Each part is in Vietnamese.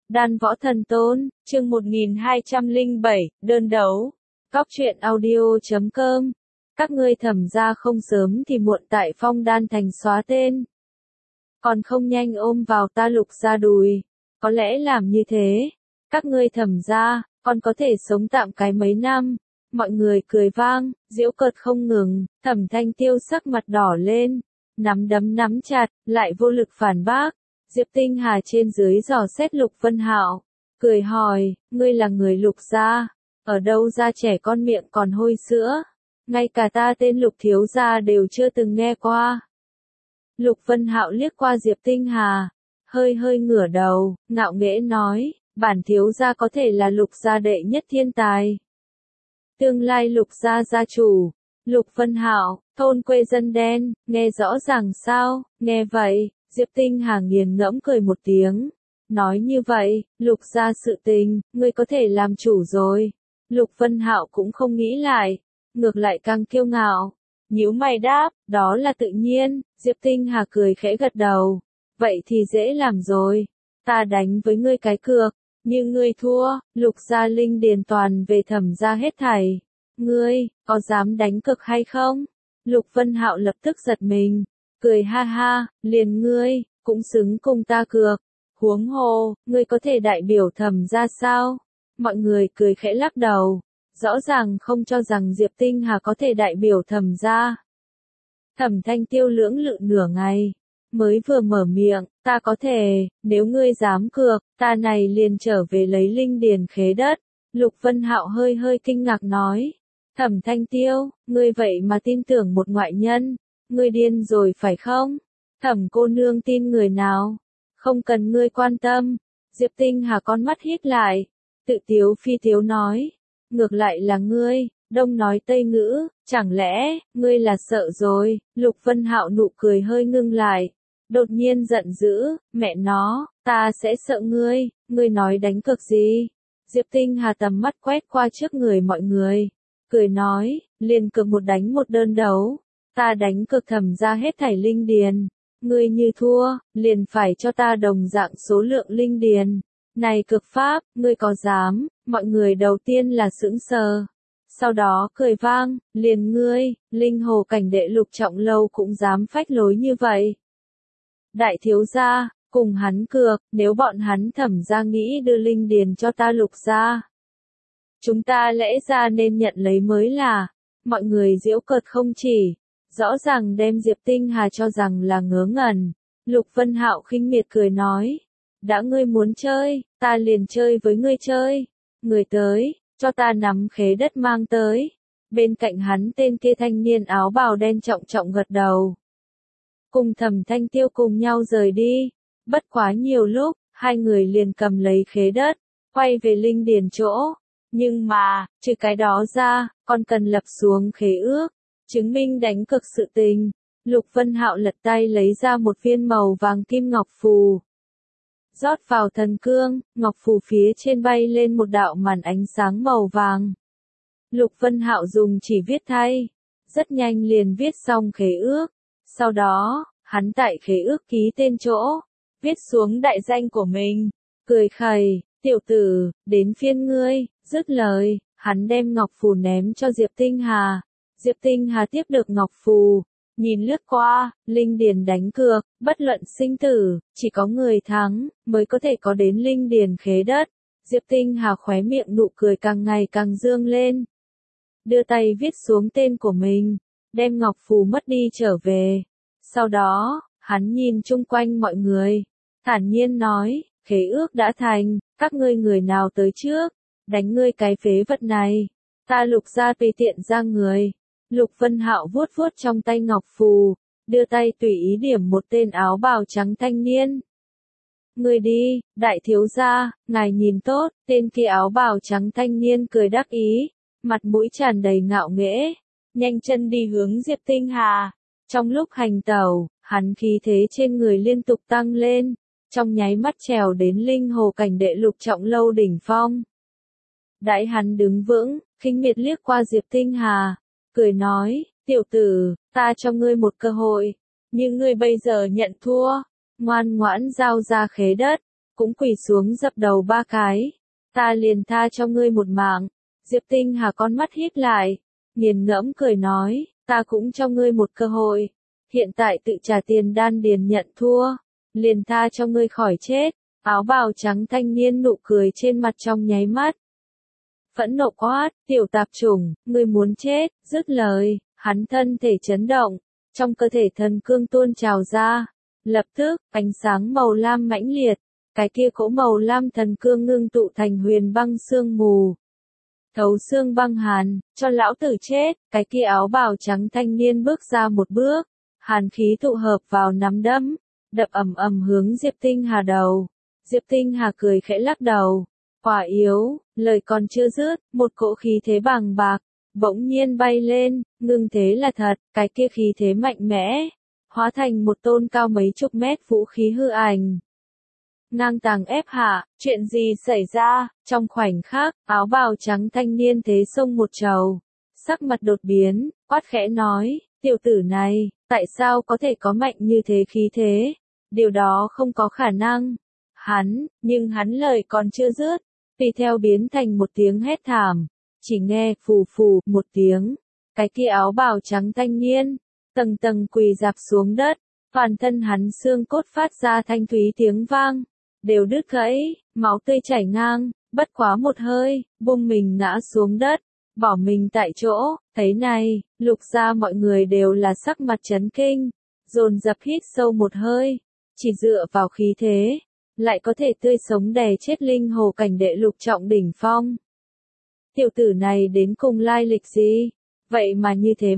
Đan Võ Thần Tôn, chương 1207, đơn đấu. Cóc truyện audio.com. Các ngươi Thẩm gia không sớm thì muộn tại Phong Đan Thành xóa tên. Còn không nhanh ôm vào ta Lục gia đùi. Có lẽ làm như thế, các ngươi Thẩm gia còn có thể sống tạm cái mấy năm. Mọi người cười vang, giễu cợt không ngừng. Thẩm Thanh Tiêu sắc mặt đỏ lên, nắm đấm nắm chặt, lại vô lực phản bác. Diệp Tinh Hà trên dưới dò xét Lục Vân Hạo, cười hỏi, ngươi là người Lục gia, ở đâu ra trẻ con miệng còn hôi sữa, ngay cả ta tên Lục thiếu gia đều chưa từng nghe qua. Lục Vân Hạo liếc qua Diệp Tinh Hà, hơi ngửa đầu, ngạo nghễ nói, bản thiếu gia có thể là Lục gia đệ nhất thiên tài. Tương lai Lục gia gia chủ. Lục Vân Hạo, thôn quê dân đen, nghe rõ ràng sao? Nghe vậy, Diệp Tinh Hà nghiền ngẫm cười một tiếng. Nói như vậy, Lục gia sự tình, ngươi có thể làm chủ rồi. Lục Vân Hạo cũng không nghĩ lại, ngược lại càng kiêu ngạo. Nhíu mày đáp, đó là tự nhiên. Diệp Tinh Hà cười khẽ gật đầu. Vậy thì dễ làm rồi. Ta đánh với ngươi cái cược, nhưng ngươi thua, Lục gia linh điền toàn về Thẩm gia hết thảy. Ngươi, có dám đánh cược hay không? Lục Vân Hạo lập tức giật mình, cười ha ha, liền ngươi, cũng xứng cùng ta cược. Huống hồ, ngươi có thể đại biểu Thẩm gia sao? Mọi người cười khẽ lắc đầu, rõ ràng không cho rằng Diệp Tinh Hà có thể đại biểu Thẩm gia. Thẩm Thanh Tiêu lưỡng lự nửa ngày, mới vừa mở miệng, ta có thể, nếu ngươi dám cược, ta này liền trở về lấy linh điền khế đất. Lục Vân Hạo hơi kinh ngạc nói. Thẩm Thanh Tiêu, ngươi vậy mà tin tưởng một ngoại nhân, ngươi điên rồi phải không? Thẩm cô nương tin người nào? Không cần ngươi quan tâm. Diệp Tinh Hà con mắt híp lại, tự tiếu phi tiếu nói, ngược lại là ngươi, đông nói tây ngữ, chẳng lẽ, ngươi là sợ rồi? Lục Vân Hạo nụ cười hơi ngưng lại, đột nhiên giận dữ, mẹ nó, ta sẽ sợ ngươi nói đánh cược gì? Diệp Tinh Hà tầm mắt quét qua trước người mọi người, cười nói, liền cược một đánh một đơn đấu, ta đánh cược Thẩm gia hết thảy linh điền, ngươi như thua, liền phải cho ta đồng dạng số lượng linh điền. Này cực pháp, ngươi có dám? Mọi người đầu tiên là sững sờ, sau đó cười vang, liền ngươi, linh hồ cảnh đệ Lục Trọng Lâu cũng dám phách lối như vậy. Đại thiếu gia, cùng hắn cược, nếu bọn hắn Thẩm gia nghĩ đưa linh điền cho ta Lục gia, chúng ta lẽ ra nên nhận lấy mới là. Mọi người giễu cợt không chỉ, rõ ràng đem Diệp Tinh Hà cho rằng là ngớ ngẩn. Lục Vân Hạo khinh miệt cười nói, đã ngươi muốn chơi, ta liền chơi với ngươi chơi. Người tới, cho ta nắm khế đất mang tới. Bên cạnh hắn tên kia thanh niên áo bào đen trọng gật đầu. Cùng Thẩm Thanh Tiêu cùng nhau rời đi. Bất quá nhiều lúc, hai người liền cầm lấy khế đất, quay về linh điền chỗ. Nhưng mà, trừ cái đó ra, còn cần lập xuống khế ước, chứng minh đánh cược sự tình. Lục Vân Hạo lật tay lấy ra một viên màu vàng kim ngọc phù. Rót vào thần cương, ngọc phù phía trên bay lên một đạo màn ánh sáng màu vàng. Lục Vân Hạo dùng chỉ viết thay, rất nhanh liền viết xong khế ước. Sau đó, hắn tại khế ước ký tên chỗ, viết xuống đại danh của mình, cười khẩy, tiểu tử, đến phiên ngươi. Dứt lời, hắn đem ngọc phù ném cho Diệp Tinh Hà. Diệp Tinh Hà tiếp được ngọc phù, nhìn lướt qua, linh điền đánh cược, bất luận sinh tử, chỉ có người thắng, mới có thể có đến linh điền khế đất. Diệp Tinh Hà khóe miệng nụ cười càng ngày càng dương lên. Đưa tay viết xuống tên của mình, đem ngọc phù mất đi trở về. Sau đó, hắn nhìn chung quanh mọi người, thản nhiên nói, khế ước đã thành, các ngươi người nào tới trước? Đánh ngươi cái phế vật này, ta Lục gia tùy tiện ra người. Lục Vân Hạo vuốt trong tay ngọc phù, đưa tay tùy ý điểm một tên áo bào trắng thanh niên. Ngươi đi, đại thiếu gia, ngài nhìn tốt. Tên kia áo bào trắng thanh niên cười đắc ý, mặt mũi tràn đầy ngạo nghễ, nhanh chân đi hướng Diệp Tinh Hà. Trong lúc hành tẩu, hắn khí thế trên người liên tục tăng lên, trong nháy mắt trèo đến linh hồ cảnh đệ Lục Trọng Lâu đỉnh phong. Đãi hắn đứng vững, khinh miệt liếc qua Diệp Tinh Hà, cười nói, tiểu tử, ta cho ngươi một cơ hội, nhưng ngươi bây giờ nhận thua, ngoan ngoãn giao ra khế đất, cũng quỳ xuống dập đầu 3 cái. Ta liền tha cho ngươi một mạng. Diệp Tinh Hà con mắt híp lại, nghiền ngẫm cười nói, ta cũng cho ngươi một cơ hội. Hiện tại tự trả tiền đan điền nhận thua, liền tha cho ngươi khỏi chết. Áo bào trắng thanh niên nụ cười trên mặt trong nháy mắt. Phẫn nộ quát, tiểu tạp chủng, ngươi muốn chết, dứt lời, hắn thân thể chấn động, trong cơ thể thần cương tuôn trào ra. Lập tức, ánh sáng màu lam mãnh liệt, cái kia cỗ màu lam thần cương ngưng tụ thành huyền băng sương mù. Thấu xương băng hàn, cho lão tử chết, cái kia áo bào trắng thanh niên bước ra một bước, hàn khí tụ hợp vào nắm đấm, đập ầm ầm hướng Diệp Tinh Hà đầu. Diệp Tinh Hà cười khẽ lắc đầu, quả yếu, lời còn chưa dứt, một cỗ khí thế bàng bạc, bỗng nhiên bay lên, ngưng thế là thật, cái kia khí thế mạnh mẽ, hóa thành một tôn cao mấy chục mét vũ khí hư ảnh. Ngang tàng ép hạ, chuyện gì xảy ra, trong khoảnh khắc, áo bào trắng thanh niên thế xông một trầu, sắc mặt đột biến, quát khẽ nói, tiểu tử này, tại sao có thể có mạnh như thế khí thế, điều đó không có khả năng. Nhưng hắn lời còn chưa dứt, tùy theo biến thành một tiếng hét thảm, chỉ nghe phù phù một tiếng, cái kia áo bào trắng thanh niên, tầng tầng quỳ rạp xuống đất, toàn thân hắn xương cốt phát ra thanh thúy tiếng vang, đều đứt gãy, máu tươi chảy ngang, bất quá một hơi, bung mình ngã xuống đất, bỏ mình tại chỗ. Thấy này, Lục gia mọi người đều là sắc mặt chấn kinh, dồn dập hít sâu một hơi, chỉ dựa vào khí thế, lại có thể tươi sống đè chết linh hồ cảnh đệ lục trọng đỉnh phong. Tiểu tử này đến cùng lai lịch gì? Vậy mà như thế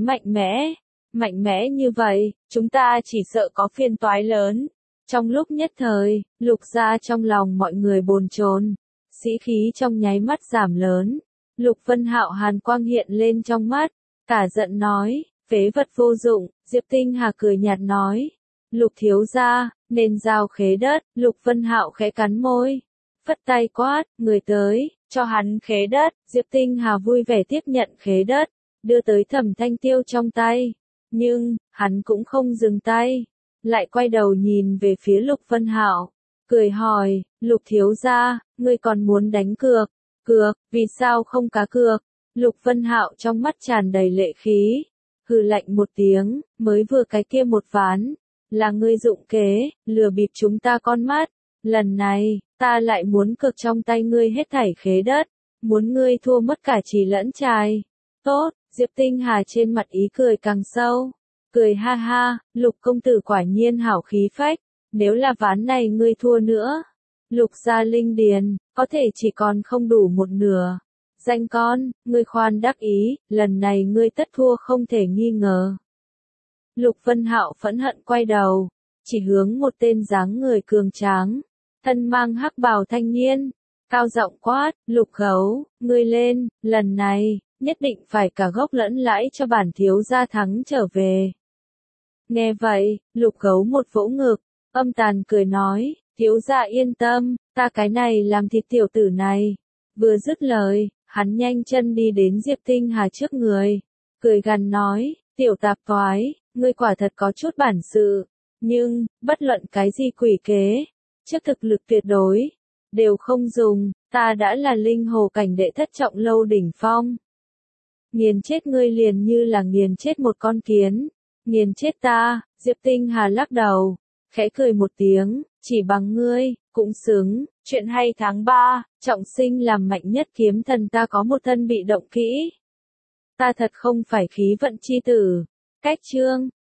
mạnh mẽ như vậy, chúng ta chỉ sợ có phiền toái lớn. Trong lúc nhất thời, Lục gia trong lòng mọi người bồn chồn, sĩ khí trong nháy mắt giảm lớn. Lục Vân Hạo hàn quang hiện lên trong mắt, cả giận nói, phế vật vô dụng. Diệp Tinh Hà cười nhạt nói, Lục thiếu gia, nên giao khế đất. Lục Vân Hạo khẽ cắn môi, phất tay quát, người tới, cho hắn khế đất. Diệp Tinh Hà vui vẻ tiếp nhận khế đất, đưa tới Thẩm Thanh Tiêu trong tay, nhưng hắn cũng không dừng tay, lại quay đầu nhìn về phía Lục Vân Hạo, cười hỏi, Lục thiếu gia, ngươi còn muốn đánh cược? Cược, vì sao không cá cược? Lục Vân Hạo trong mắt tràn đầy lệ khí, hừ lạnh một tiếng, mới vừa cái kia một ván, là ngươi dụng kế, lừa bịp chúng ta con mắt, lần này, ta lại muốn cược trong tay ngươi hết thảy khế đất, muốn ngươi thua mất cả trì lẫn trài. Tốt, Diệp Tinh Hà trên mặt ý cười càng sâu, cười ha ha, Lục công tử quả nhiên hảo khí phách, nếu là ván này ngươi thua nữa, Lục gia linh điền, có thể chỉ còn không đủ một nửa. Danh con, ngươi khoan đắc ý, lần này ngươi tất thua không thể nghi ngờ. Lục Vân Hạo phẫn hận quay đầu, chỉ hướng một tên dáng người cường tráng, thân mang hắc bào thanh niên, cao giọng quát, Lục Gấu, ngươi lên, lần này, nhất định phải cả gốc lẫn lãi cho bản thiếu gia thắng trở về. Nghe vậy, Lục Gấu một vỗ ngực, âm tàn cười nói, thiếu gia yên tâm, ta cái này làm thịt tiểu tử này. Vừa dứt lời, hắn nhanh chân đi đến Diệp Tinh Hà trước người, cười gằn nói, tiểu tạp toái, ngươi quả thật có chút bản sự, nhưng, bất luận cái gì quỷ kế, trước thực lực tuyệt đối, đều không dùng, ta đã là linh hồ cảnh đệ thất trọng lâu đỉnh phong. Nghiền chết ngươi liền như là nghiền chết một con kiến, nghiền chết ta. Diệp Tinh Hà lắc đầu, khẽ cười một tiếng, chỉ bằng ngươi, cũng xứng. Chuyện hay tháng 3, trọng sinh làm mạnh nhất kiếm thần ta có một thân bị động kỹ. Ta thật không phải khí vận chi tử. Cách chương